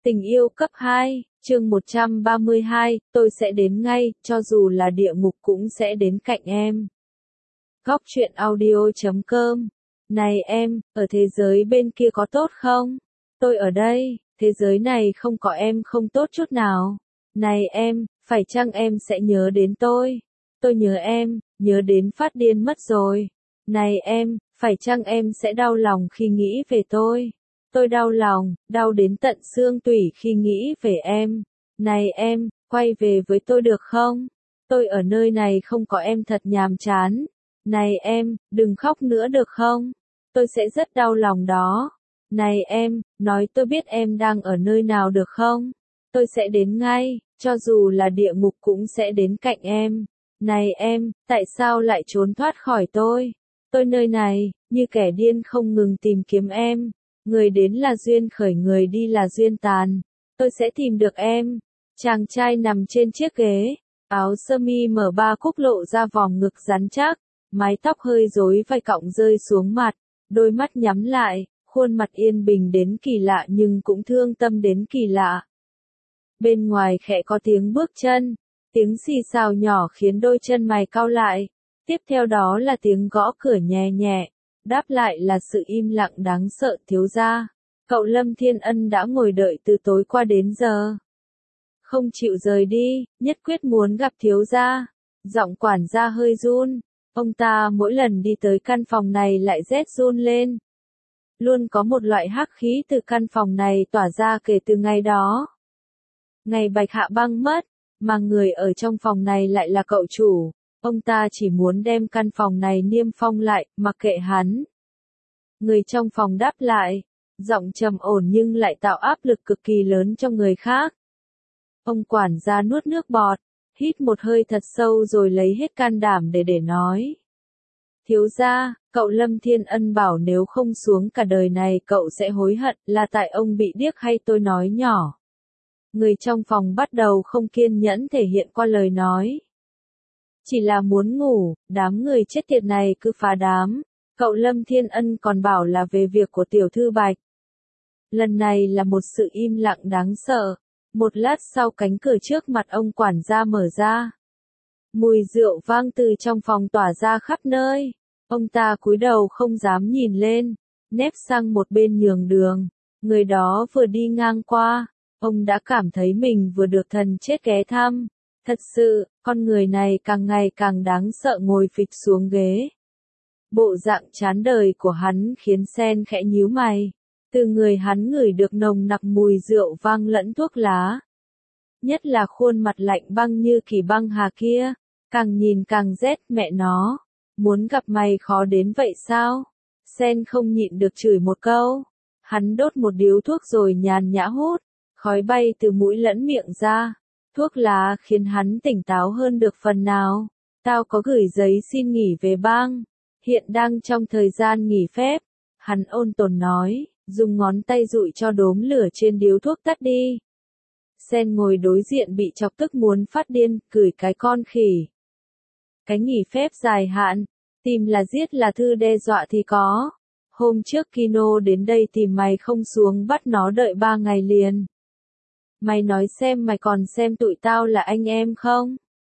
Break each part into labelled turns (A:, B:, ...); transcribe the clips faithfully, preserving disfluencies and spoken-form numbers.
A: Tình yêu cấp hai, chương một trăm ba mươi hai, tôi sẽ đến ngay, cho dù là địa ngục cũng sẽ đến cạnh em. Góc truyện audio chấm com. Này em, ở thế giới bên kia có tốt không? Tôi ở đây, thế giới này không có em không tốt chút nào. Này em, phải chăng em sẽ nhớ đến tôi? Tôi nhớ em, nhớ đến phát điên mất rồi. Này em, phải chăng em sẽ đau lòng khi nghĩ về tôi? Tôi đau lòng, đau đến tận xương tủy khi nghĩ về em. Này em, quay về với tôi được không? Tôi ở nơi này không có em thật nhàm chán. Này em, đừng khóc nữa được không? Tôi sẽ rất đau lòng đó. Này em, nói tôi biết em đang ở nơi nào được không? Tôi sẽ đến ngay, cho dù là địa ngục cũng sẽ đến cạnh em. Này em, tại sao lại trốn thoát khỏi tôi? Tôi nơi này, như kẻ điên không ngừng tìm kiếm em. Người đến là duyên khởi, người đi là duyên tàn. Tôi sẽ tìm được em. Chàng trai nằm trên chiếc ghế, áo sơ mi mở ba cúc lộ ra vòng ngực rắn chắc, mái tóc hơi rối vai cọng rơi xuống mặt, đôi mắt nhắm lại, khuôn mặt yên bình đến kỳ lạ nhưng cũng thương tâm đến kỳ lạ. Bên ngoài khẽ có tiếng bước chân, tiếng xì xào nhỏ khiến đôi chân mày cau lại, tiếp theo đó là tiếng gõ cửa nhẹ nhẹ. Đáp lại là sự im lặng đáng sợ. Thiếu gia, cậu Lâm Thiên Ân đã ngồi đợi từ tối qua đến giờ. Không chịu rời đi, nhất quyết muốn gặp thiếu gia. Giọng quản gia hơi run, ông ta mỗi lần đi tới căn phòng này lại rét run lên. Luôn có một loại hắc khí từ căn phòng này tỏa ra kể từ ngày đó. Ngày Bạch Hạ băng mất, mà người ở trong phòng này lại là cậu chủ. Ông ta chỉ muốn đem căn phòng này niêm phong lại, mặc kệ hắn. Người trong phòng đáp lại, giọng trầm ổn nhưng lại tạo áp lực cực kỳ lớn cho người khác. Ông quản gia nuốt nước bọt, hít một hơi thật sâu rồi lấy hết can đảm để để nói. Thiếu gia, cậu Lâm Thiên Ân bảo nếu không xuống cả đời này cậu sẽ hối hận, là tại ông bị điếc hay tôi nói nhỏ. Người trong phòng bắt đầu không kiên nhẫn thể hiện qua lời nói. Chỉ là muốn ngủ, đám người chết tiệt này cứ phá đám. Cậu Lâm Thiên Ân còn bảo là về việc của tiểu thư Bạch. Lần này là một sự im lặng đáng sợ. Một lát sau cánh cửa trước mặt ông quản gia mở ra. Mùi rượu vang từ trong phòng tỏa ra khắp nơi. Ông ta cúi đầu không dám nhìn lên, nép sang một bên nhường đường. Người đó vừa đi ngang qua, ông đã cảm thấy mình vừa được thần chết ghé thăm. Thật sự, con người này càng ngày càng đáng sợ. Ngồi phịch xuống ghế. Bộ dạng chán đời của hắn khiến Sen khẽ nhíu mày. Từ người hắn ngửi được nồng nặc mùi rượu vang lẫn thuốc lá. Nhất là khuôn mặt lạnh băng như kỳ băng hà kia. Càng nhìn càng rét. Mẹ nó, muốn gặp mày khó đến vậy sao? Sen không nhịn được chửi một câu. Hắn đốt một điếu thuốc rồi nhàn nhã hút. Khói bay từ mũi lẫn miệng ra. Thuốc lá khiến hắn tỉnh táo hơn được phần nào. Tao có gửi giấy xin nghỉ về bang. Hiện đang trong thời gian nghỉ phép. Hắn ôn tồn nói, dùng ngón tay dụi cho đốm lửa trên điếu thuốc tắt đi. Sen ngồi đối diện bị chọc tức muốn phát điên, cười cái con khỉ. Cái nghỉ phép dài hạn, tìm là giết là thư đe dọa thì có. Hôm trước Kino đến đây tìm mày không xuống bắt nó đợi ba ngày liền. Mày nói xem mày còn xem tụi tao là anh em không?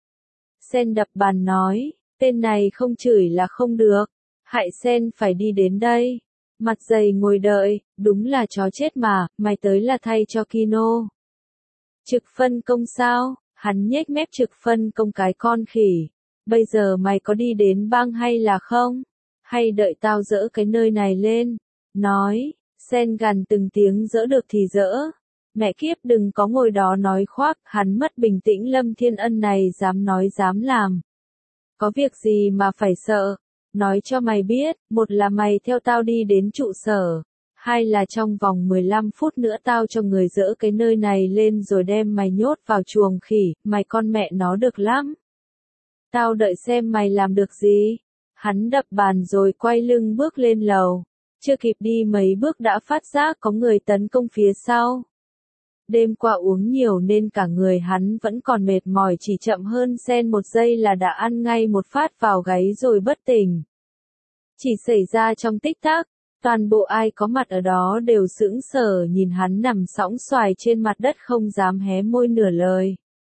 A: Sen đập bàn nói, tên này không chửi là không được. Hại Sen phải đi đến đây. Mặt dày ngồi đợi, đúng là chó chết mà, mày tới là thay cho Kino. Trực phân công sao? Hắn nhếch mép. Trực phân công cái con khỉ. Bây giờ mày có đi đến bang hay là không? Hay đợi tao dỡ cái nơi này lên? Nói, Sen gằn từng tiếng dỡ được thì dỡ. Mẹ kiếp đừng có ngồi đó nói khoác. Hắn mất bình tĩnh. Lâm Thiên Ân này dám nói dám làm. Có việc gì mà phải sợ? Nói cho mày biết, một là mày theo tao đi đến trụ sở, hai là trong vòng mười lăm phút nữa tao cho người dỡ cái nơi này lên rồi đem mày nhốt vào chuồng khỉ. Mày con mẹ nó được lắm. Tao đợi xem mày làm được gì. Hắn đập bàn rồi quay lưng bước lên lầu. Chưa kịp đi mấy bước đã phát giác có người tấn công phía sau. Đêm qua uống nhiều nên cả người hắn vẫn còn mệt mỏi, chỉ chậm hơn Sen một giây là đã ăn ngay một phát vào gáy rồi bất tỉnh. Chỉ xảy ra trong tích tắc, Toàn bộ ai có mặt ở đó đều sững sờ nhìn hắn nằm sõng soài trên mặt đất không dám hé môi nửa lời.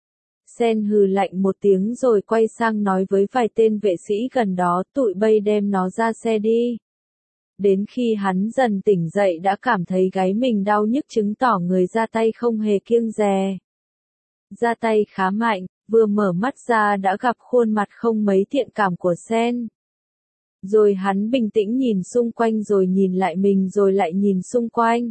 A: Sen hừ lạnh một tiếng rồi quay sang nói với vài tên vệ sĩ gần đó, tụi bay đem nó ra xe đi. Đến khi hắn dần tỉnh dậy đã cảm thấy gáy mình đau nhức, chứng tỏ người ra tay không hề kiêng dè. Ra tay khá mạnh, vừa mở mắt ra đã gặp khuôn mặt không mấy thiện cảm của Sen. Rồi hắn bình tĩnh nhìn xung quanh rồi nhìn lại mình rồi lại nhìn xung quanh.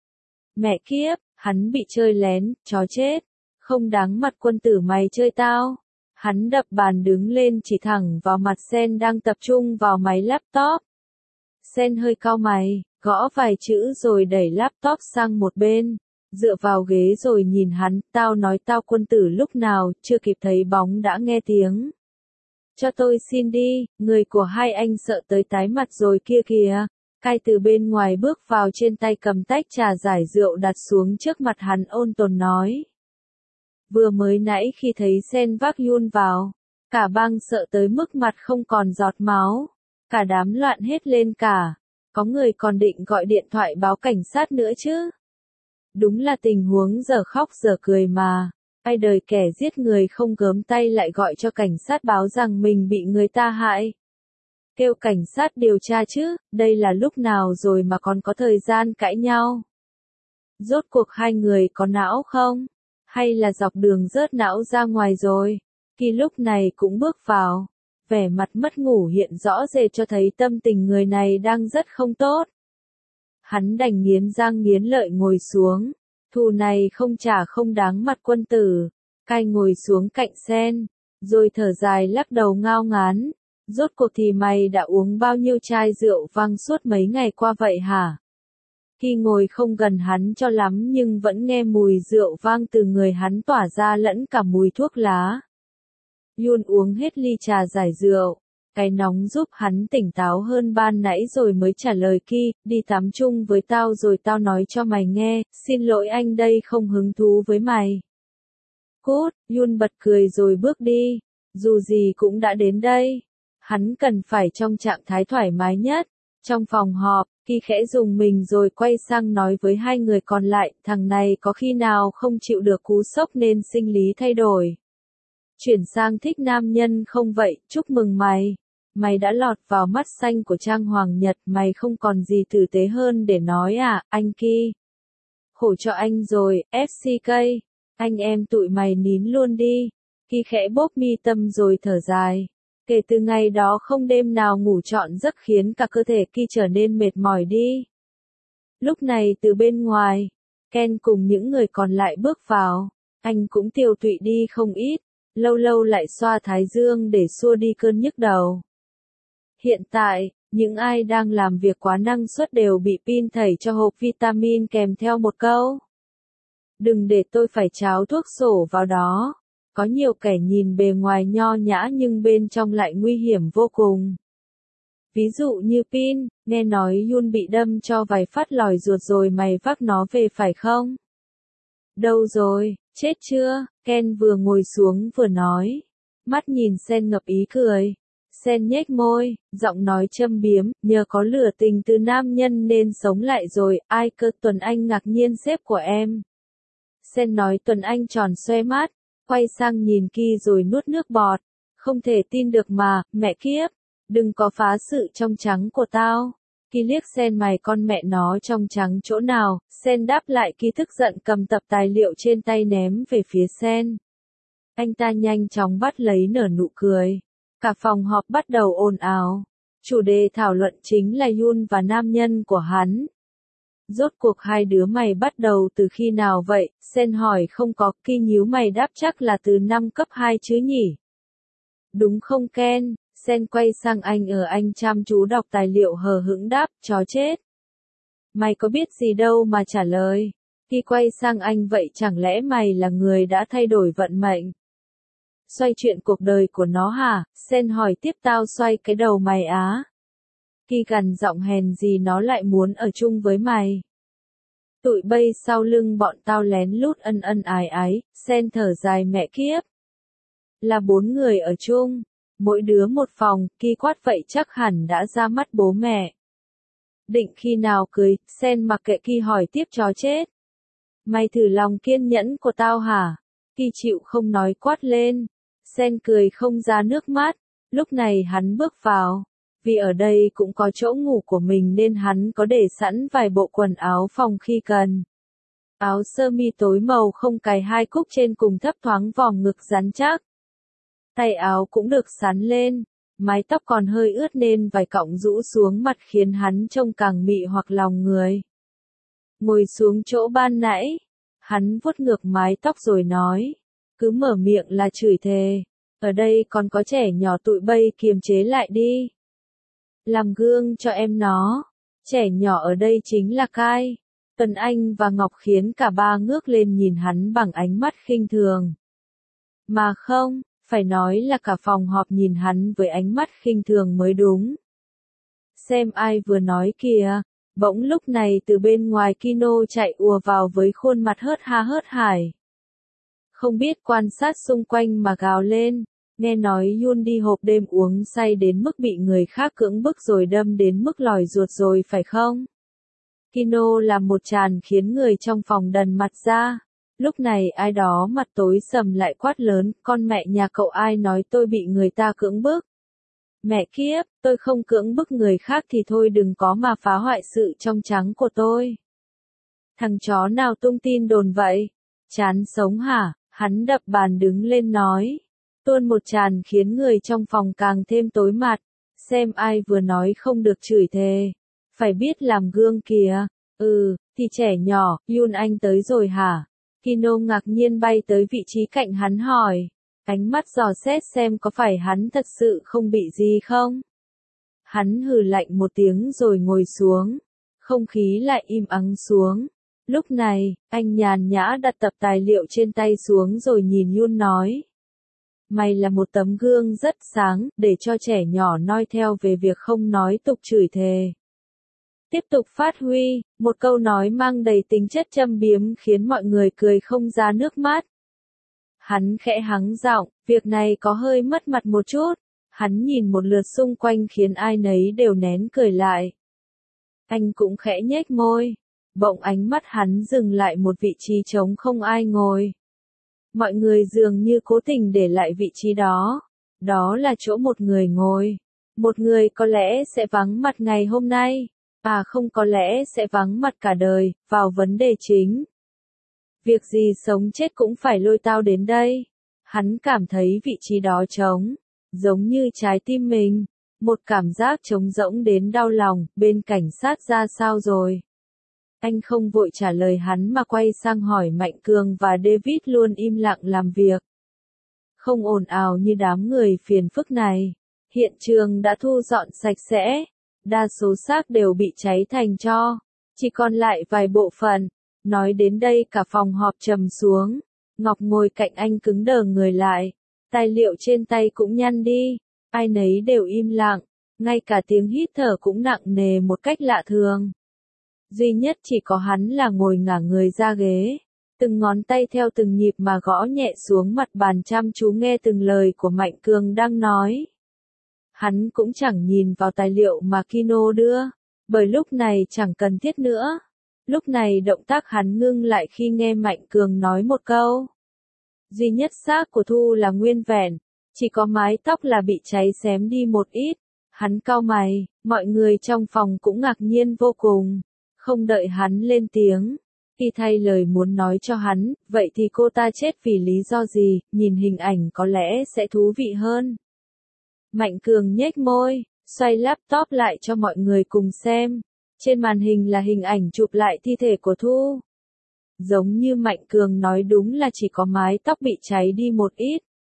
A: Mẹ kiếp, hắn bị chơi lén, chó chết. Không đáng mặt quân tử mày chơi tao. Hắn đập bàn đứng lên chỉ thẳng vào mặt Sen đang tập trung vào máy laptop. Sen hơi cau mày, gõ vài chữ rồi đẩy laptop sang một bên. Dựa vào ghế rồi nhìn hắn, tao nói tao quân tử lúc nào, chưa kịp thấy bóng đã nghe tiếng. Cho tôi xin đi, người của hai anh sợ tới tái mặt rồi kia kìa. Cai từ bên ngoài bước vào trên tay cầm tách trà giải rượu đặt xuống trước mặt hắn ôn tồn nói. Vừa mới nãy khi thấy Sen vác Yun vào, cả bang sợ tới mức mặt không còn giọt máu. Cả đám loạn hết lên cả. Có người còn định gọi điện thoại báo cảnh sát nữa chứ. Đúng là tình huống giờ khóc giờ cười mà. Ai đời kẻ giết người không gớm tay lại gọi cho cảnh sát báo rằng mình bị người ta hại. Kêu cảnh sát điều tra chứ, đây là lúc nào rồi mà còn có thời gian cãi nhau. Rốt cuộc hai người có não không? Hay là dọc đường rớt não ra ngoài rồi? Kỳ lúc này cũng bước vào. Vẻ mặt mất ngủ hiện rõ rệt cho thấy tâm tình người này đang rất không tốt. Hắn đành nghiến răng nghiến lợi ngồi xuống. Thù này không trả không đáng mặt quân tử. Cai ngồi xuống cạnh Sen, rồi thở dài lắc đầu ngao ngán. Rốt cuộc thì mày đã uống bao nhiêu chai rượu vang suốt mấy ngày qua vậy hả? Khi ngồi không gần hắn cho lắm nhưng vẫn nghe mùi rượu vang từ người hắn tỏa ra lẫn cả mùi thuốc lá. Yun uống hết ly trà giải rượu. Cái nóng giúp hắn tỉnh táo hơn ban nãy rồi mới trả lời Ki, đi tắm chung với tao rồi tao nói cho mày nghe, xin lỗi anh đây không hứng thú với mày. Cút, Yun bật cười rồi bước đi, dù gì cũng đã đến đây. Hắn cần phải trong trạng thái thoải mái nhất. Trong phòng họp, Ki khẽ dùng mình rồi quay sang nói với hai người còn lại, thằng này có khi nào không chịu được cú sốc nên sinh lý thay đổi. Chuyển sang thích nam nhân không vậy, chúc mừng mày. Mày đã lọt vào mắt xanh của trang Hoàng Nhật, mày không còn gì tử tế hơn để nói à, anh Ki. Khổ cho anh rồi, ép xê ca, anh em tụi mày nín luôn đi. Ki khẽ bóp mi tâm rồi thở dài. Kể từ ngày đó không đêm nào ngủ trọn giấc khiến cả cơ thể Ki trở nên mệt mỏi đi. Lúc này từ bên ngoài, Ken cùng những người còn lại bước vào. Anh cũng tiều tụy đi không ít. Lâu lâu lại xoa thái dương để xua đi cơn nhức đầu. Hiện tại, những ai đang làm việc quá năng suất đều bị pin thảy cho hộp vitamin kèm theo một câu. Đừng để tôi phải tráo thuốc sổ vào đó. Có nhiều kẻ nhìn bề ngoài nho nhã nhưng bên trong lại nguy hiểm vô cùng. Ví dụ như Pin, nghe nói Yun bị đâm cho vài phát lòi ruột rồi mày vác nó về phải không? Đâu rồi, chết chưa? Ken vừa ngồi xuống vừa nói. Mắt nhìn Sen ngập ý cười. Sen nhếch môi, giọng nói châm biếm, nhờ có lửa tình từ nam nhân nên sống lại rồi, ai cơ Tuấn Anh ngạc nhiên sếp của em. Sen nói Tuấn Anh tròn xoe mắt, quay sang nhìn Ki rồi nuốt nước bọt. Không thể tin được mà, mẹ kiếp, đừng có phá sự trong trắng của tao. Ki liếc Sen mày con mẹ nó trong trắng chỗ nào, Sen đáp lại Ki tức giận cầm tập tài liệu trên tay ném về phía Sen. Anh ta nhanh chóng bắt lấy nở nụ cười. Cả phòng họp bắt đầu ồn ào. Chủ đề thảo luận chính là Yun và nam nhân của hắn. Rốt cuộc hai đứa mày bắt đầu từ khi nào vậy? Sen hỏi không có, Ki nhíu mày đáp chắc là từ năm cấp hai chứ nhỉ? Đúng không Ken? Sen quay sang anh ở anh chăm chú đọc tài liệu hờ hững đáp, chó chết. Mày có biết gì đâu mà trả lời. Ki quay sang anh vậy chẳng lẽ mày là người đã thay đổi vận mệnh? Xoay chuyện cuộc đời của nó hả? Sen hỏi tiếp tao xoay cái đầu mày á. Ki gằn giọng hèn gì nó lại muốn ở chung với mày. Tụi bay sau lưng bọn tao lén lút ân ân ái ái, Sen thở dài mẹ kiếp. Là bốn người ở chung, mỗi đứa một phòng, Ki quát vậy chắc hẳn đã ra mắt bố mẹ. định khi nào cưới, Sen mặc kệ Kỳ hỏi tiếp chó chết. Mày thử lòng kiên nhẫn của tao hả? Kỳ chịu không nói quát lên. Sen cười không ra nước mắt. Lúc này hắn bước vào. Vì ở đây cũng có chỗ ngủ của mình nên hắn có để sẵn vài bộ quần áo phòng khi cần. Áo sơ mi tối màu không cài hai cúc trên cùng thấp thoáng vòng ngực rắn chắc. Tay áo cũng được sắn lên. Mái tóc còn hơi ướt nên vài cọng rũ xuống mặt khiến hắn trông càng mị hoặc lòng người. Ngồi xuống chỗ ban nãy. Hắn vuốt ngược mái tóc rồi nói. Cứ mở miệng là chửi thề. Ở đây còn có trẻ nhỏ tụi bay, kiềm chế lại đi. Làm gương cho em nó. Trẻ nhỏ ở đây chính là Kai, Tuấn Anh và Ngọc khiến cả ba ngước lên nhìn hắn bằng ánh mắt khinh thường. Mà không, phải nói là cả phòng họp nhìn hắn với ánh mắt khinh thường mới đúng. Xem ai vừa nói kìa. Bỗng lúc này từ bên ngoài Kino chạy ùa vào với khuôn mặt hớt ha hớt hải. Không biết quan sát xung quanh mà gào lên. Nghe nói Yun đi hộp đêm uống say đến mức bị người khác cưỡng bức rồi đâm đến mức lòi ruột rồi phải không? Kino làm một tràn khiến người trong phòng đần mặt ra. Lúc này ai đó mặt tối sầm lại quát lớn, con mẹ nhà cậu ai nói tôi bị người ta cưỡng bức? Mẹ kiếp, tôi không cưỡng bức người khác thì thôi đừng có mà phá hoại sự trong trắng của tôi. Thằng chó nào tung tin đồn vậy? Chán sống hả? Hắn đập bàn đứng lên nói. Tuôn một tràn khiến người trong phòng càng thêm tối mặt. Xem ai vừa nói không được chửi thề. Phải biết làm gương kìa. Ừ, thì trẻ nhỏ, Yun Anh tới rồi hả? Kino ngạc nhiên bay tới vị trí cạnh hắn hỏi. Ánh mắt dò xét xem có phải hắn thật sự không bị gì không? Hắn hừ lạnh một tiếng rồi ngồi xuống. Không khí lại im ắng xuống. Lúc này, anh nhàn nhã đặt tập tài liệu trên tay xuống rồi nhìn Yun nói. Mày là một tấm gương rất sáng, để cho trẻ nhỏ noi theo về việc không nói tục chửi thề. Tiếp tục phát huy, một câu nói mang đầy tính chất châm biếm khiến mọi người cười không ra nước mắt. Hắn khẽ hắng giọng, việc này có hơi mất mặt một chút. Hắn nhìn một lượt xung quanh khiến ai nấy đều nén cười lại. Anh cũng khẽ nhếch môi. Bỗng ánh mắt hắn dừng lại một vị trí trống không ai ngồi. Mọi người dường như cố tình để lại vị trí đó. Đó là chỗ một người ngồi. Một người có lẽ sẽ vắng mặt ngày hôm nay. À không, có lẽ sẽ vắng mặt cả đời. Vào vấn đề chính. Việc gì sống chết cũng phải lôi tao đến đây. Hắn cảm thấy vị trí đó trống. Giống như trái tim mình. Một cảm giác trống rỗng đến đau lòng. Bên cảnh sát ra sao rồi? Anh không vội trả lời hắn mà quay sang hỏi Mạnh Cường và David luôn im lặng làm việc. Không ồn ào như đám người phiền phức này. Hiện trường đã thu dọn sạch sẽ. Đa số xác đều bị cháy thành tro. Chỉ còn lại vài bộ phận. Nói đến đây cả phòng họp trầm xuống. Ngọc ngồi cạnh anh cứng đờ người lại. Tài liệu trên tay cũng nhăn đi. Ai nấy đều im lặng. Ngay cả tiếng hít thở cũng nặng nề một cách lạ thường. Duy nhất chỉ có hắn là ngồi ngả người ra ghế. Từng ngón tay theo từng nhịp mà gõ nhẹ xuống mặt bàn chăm chú nghe từng lời của Mạnh Cường đang nói. Hắn cũng chẳng nhìn vào tài liệu mà Kino đưa. Bởi lúc này chẳng cần thiết nữa. Lúc này động tác hắn ngưng lại khi nghe Mạnh Cường nói một câu. Duy nhất xác của Thu là nguyên vẹn. Chỉ có mái tóc là bị cháy xém đi một ít. Hắn cau mày, mọi người trong phòng cũng ngạc nhiên vô cùng. Không đợi hắn lên tiếng. Khi thay lời muốn nói cho hắn, vậy thì cô ta chết vì lý do gì, nhìn hình ảnh có lẽ sẽ thú vị hơn. Mạnh Cường nhếch môi, xoay laptop lại cho mọi người cùng xem. Trên màn hình là hình ảnh chụp lại thi thể của Thu. Giống như Mạnh Cường nói đúng là chỉ có mái tóc bị cháy đi một ít.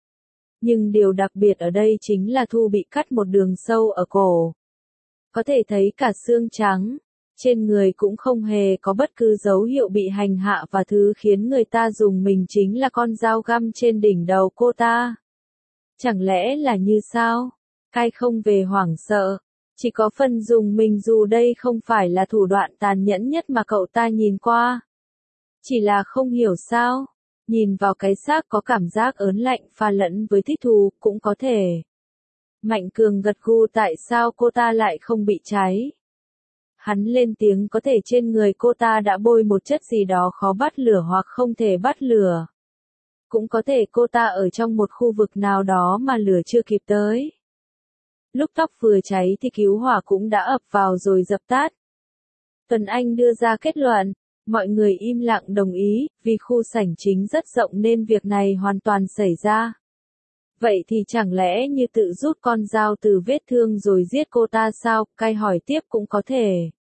A: Nhưng điều đặc biệt ở đây chính là Thu bị cắt một đường sâu ở cổ. Có thể thấy cả xương trắng. Trên người cũng không hề có bất cứ dấu hiệu bị hành hạ và thứ khiến người ta dùng mình chính là con dao găm trên đỉnh đầu cô ta. Chẳng lẽ là như sao? Kai không về hoảng sợ. Chỉ có phần dùng mình dù đây không phải là thủ đoạn tàn nhẫn nhất mà cậu ta nhìn qua. Chỉ là không hiểu sao. Nhìn vào cái xác có cảm giác ớn lạnh pha lẫn với thích thú cũng có thể. Mạnh Cường gật gù tại sao cô ta lại không bị cháy. Hắn lên tiếng có thể trên người cô ta đã bôi một chất gì đó khó bắt lửa hoặc không thể bắt lửa. Cũng có thể cô ta ở trong một khu vực nào đó mà lửa chưa kịp tới. Lúc tóc vừa cháy thì cứu hỏa cũng đã ập vào rồi dập tắt. Tuấn Anh đưa ra kết luận, mọi người im lặng đồng ý, vì khu sảnh chính rất rộng nên việc này hoàn toàn xảy ra. Vậy thì chẳng lẽ như tự rút con dao từ vết thương rồi giết cô ta sao? Cai hỏi tiếp cũng có thể.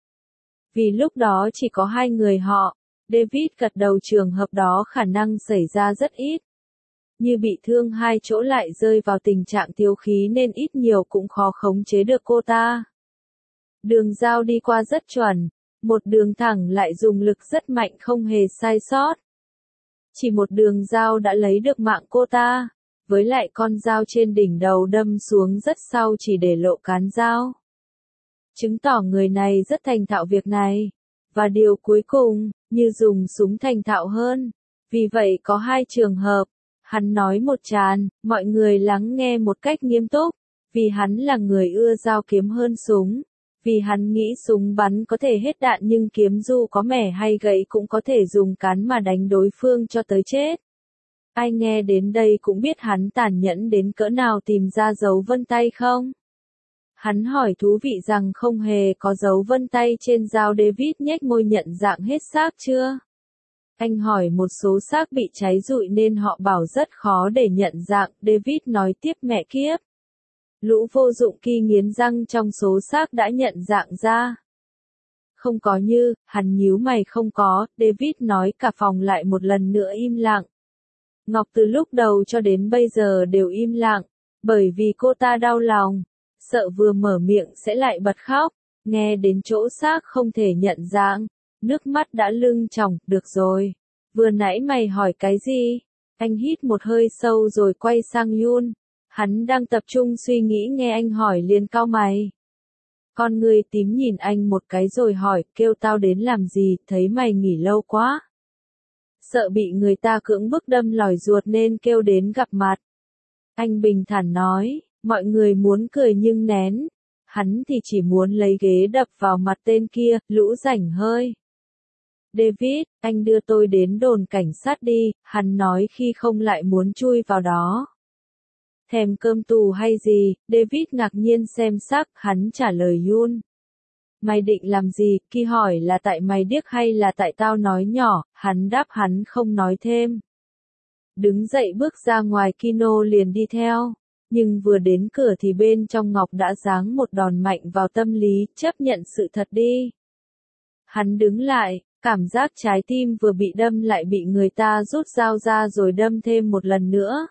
A: Vì lúc đó chỉ có hai người họ, David gật đầu trường hợp đó khả năng xảy ra rất ít. Như bị thương hai chỗ lại rơi vào tình trạng thiếu khí nên ít nhiều cũng khó khống chế được cô ta. Đường dao đi qua rất chuẩn, một đường thẳng lại dùng lực rất mạnh không hề sai sót. Chỉ một đường dao đã lấy được mạng cô ta, với lại con dao trên đỉnh đầu đâm xuống rất sâu chỉ để lộ cán dao. Chứng tỏ người này rất thành thạo việc này. Và điều cuối cùng, như dùng súng thành thạo hơn. Vì vậy có hai trường hợp. Hắn nói một tràn, mọi người lắng nghe một cách nghiêm túc. Vì hắn là người ưa dao kiếm hơn súng. Vì hắn nghĩ súng bắn có thể hết đạn nhưng kiếm dù có mẻ hay gậy cũng có thể dùng cán mà đánh đối phương cho tới chết. Ai nghe đến đây cũng biết hắn tàn nhẫn đến cỡ nào tìm ra dấu vân tay không? Hắn hỏi thú vị rằng không hề có dấu vân tay trên dao. David nhếch môi nhận dạng hết xác chưa? Anh hỏi một số xác bị cháy rụi nên họ bảo rất khó để nhận dạng. David nói tiếp mẹ kiếp. Lũ vô dụng kia nghiến răng trong số xác đã nhận dạng ra. Không có như, hắn nhíu mày không có, David nói cả phòng lại một lần nữa im lặng. Ngọc từ lúc đầu cho đến bây giờ đều im lặng, bởi vì cô ta đau lòng, sợ vừa mở miệng sẽ lại bật khóc, nghe đến chỗ xác không thể nhận dạng, nước mắt đã lưng tròng, được rồi. Vừa nãy mày hỏi cái gì? Anh hít một hơi sâu rồi quay sang Yun. Hắn đang tập trung suy nghĩ nghe anh hỏi liền cau mày. Con người tím nhìn anh một cái rồi hỏi, kêu tao đến làm gì, thấy mày nghỉ lâu quá. Sợ bị người ta cưỡng bức đâm lòi ruột nên kêu đến gặp mặt. Anh bình thản nói, mọi người muốn cười nhưng nén. Hắn thì chỉ muốn lấy ghế đập vào mặt tên kia, lũ rảnh hơi. David, anh đưa tôi đến đồn cảnh sát đi, hắn nói khi không lại muốn chui vào đó. Thèm cơm tù hay gì? David ngạc nhiên xem sắc, hắn trả lời Yun. Mày định làm gì? Ki hỏi là tại mày điếc hay là tại tao nói nhỏ, hắn đáp hắn không nói thêm. Đứng dậy bước ra ngoài Kino liền đi theo, nhưng vừa đến cửa thì bên trong Ngọc đã giáng một đòn mạnh vào tâm lý, chấp nhận sự thật đi. Hắn đứng lại, cảm giác trái tim vừa bị đâm lại bị người ta rút dao ra rồi đâm thêm một lần nữa.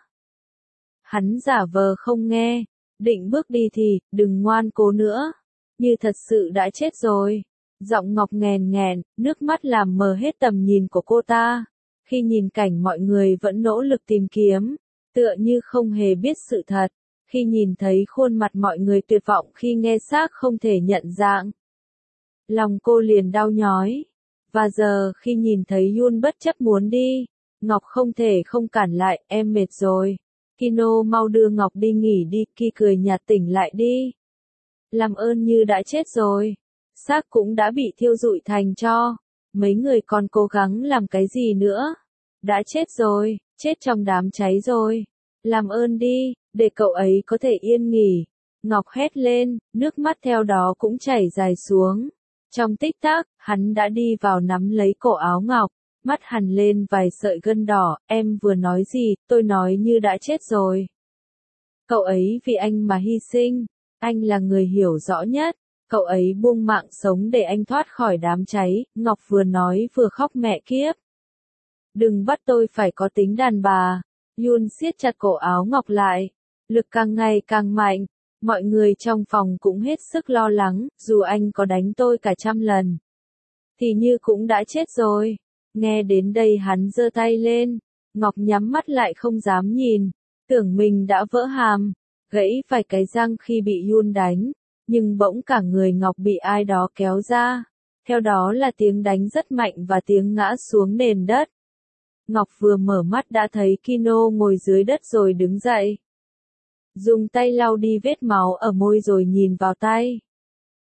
A: Hắn giả vờ không nghe, định bước đi thì, đừng ngoan cố nữa, như thật sự đã chết rồi. Giọng Ngọc nghèn nghẹn, nước mắt làm mờ hết tầm nhìn của cô ta. Khi nhìn cảnh mọi người vẫn nỗ lực tìm kiếm, tựa như không hề biết sự thật. Khi nhìn thấy khuôn mặt mọi người tuyệt vọng khi nghe xác không thể nhận dạng. Lòng cô liền đau nhói. Và giờ khi nhìn thấy Yun bất chấp muốn đi, Ngọc không thể không cản lại, em mệt rồi. Kino mau đưa Ngọc đi nghỉ đi, Ki cười nhạt tỉnh lại đi. Làm ơn như đã chết rồi. Xác cũng đã bị thiêu rụi thành tro. Mấy người còn cố gắng làm cái gì nữa? Đã chết rồi, chết trong đám cháy rồi. Làm ơn đi, để cậu ấy có thể yên nghỉ. Ngọc hét lên, nước mắt theo đó cũng chảy dài xuống. Trong tích tắc, hắn đã đi vào nắm lấy cổ áo Ngọc, mắt hằn lên vài sợi gân đỏ, em vừa nói gì, tôi nói như đã chết rồi. Cậu ấy vì anh mà hy sinh, anh là người hiểu rõ nhất, cậu ấy buông mạng sống để anh thoát khỏi đám cháy, Ngọc vừa nói vừa khóc mẹ kiếp. Đừng bắt tôi phải có tính đàn bà, Yun siết chặt cổ áo Ngọc lại, lực càng ngày càng mạnh. Mọi người trong phòng cũng hết sức lo lắng, dù anh có đánh tôi cả trăm lần, thì như cũng đã chết rồi. Nghe đến đây hắn giơ tay lên, Ngọc nhắm mắt lại không dám nhìn, tưởng mình đã vỡ hàm, gãy vài cái răng khi bị Yun đánh, nhưng bỗng cả người Ngọc bị ai đó kéo ra, theo đó là tiếng đánh rất mạnh và tiếng ngã xuống nền đất. Ngọc vừa mở mắt đã thấy Kino ngồi dưới đất rồi đứng dậy. Dùng tay lau đi vết máu ở môi rồi nhìn vào tay.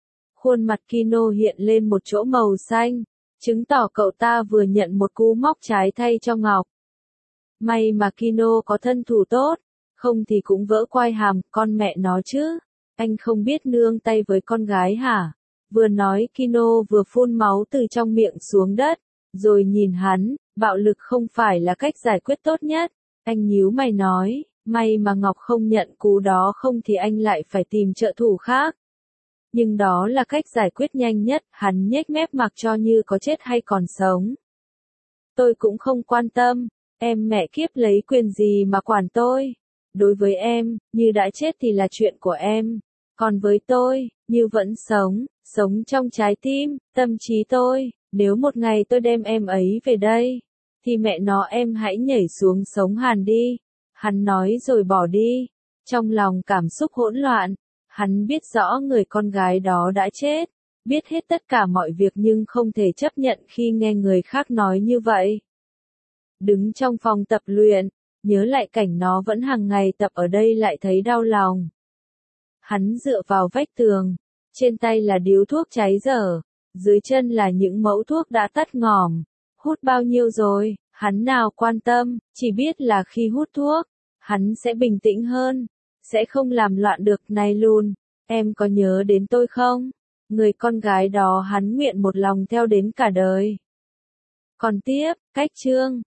A: Khuôn mặt Kino hiện lên một chỗ màu xanh, chứng tỏ cậu ta vừa nhận một cú móc trái thay cho Ngọc. May mà Kino có thân thủ tốt, không thì cũng vỡ quai hàm, con mẹ nó chứ. Anh không biết nương tay với con gái hả? Vừa nói Kino vừa phun máu từ trong miệng xuống đất, rồi nhìn hắn, bạo lực không phải là cách giải quyết tốt nhất. Anh nhíu mày nói, may mà Ngọc không nhận cú đó, không thì anh lại phải tìm trợ thủ khác. Nhưng đó là cách giải quyết nhanh nhất, hắn nhếch mép mặc cho như có chết hay còn sống. Tôi cũng không quan tâm, em mẹ kiếp lấy quyền gì mà quản tôi. Đối với em, như đã chết thì là chuyện của em. Còn với tôi, như vẫn sống, sống trong trái tim, tâm trí tôi, nếu một ngày tôi đem em ấy về đây, thì mẹ nó em hãy nhảy xuống sống hàn đi. Hắn nói rồi bỏ đi. Trong lòng cảm xúc hỗn loạn, hắn biết rõ người con gái đó đã chết, biết hết tất cả mọi việc nhưng không thể chấp nhận khi nghe người khác nói như vậy. Đứng trong phòng tập luyện, nhớ lại cảnh nó vẫn hàng ngày tập ở đây lại thấy đau lòng. Hắn dựa vào vách tường, trên tay là điếu thuốc cháy dở, dưới chân là những mẫu thuốc đã tắt ngòm. Hút bao nhiêu rồi, hắn nào quan tâm, chỉ biết là khi hút thuốc, hắn sẽ bình tĩnh hơn, sẽ không làm loạn được. Này Lùn, em có nhớ đến tôi không? Người con gái đó hắn nguyện một lòng theo đến cả đời. Còn tiếp, cách chương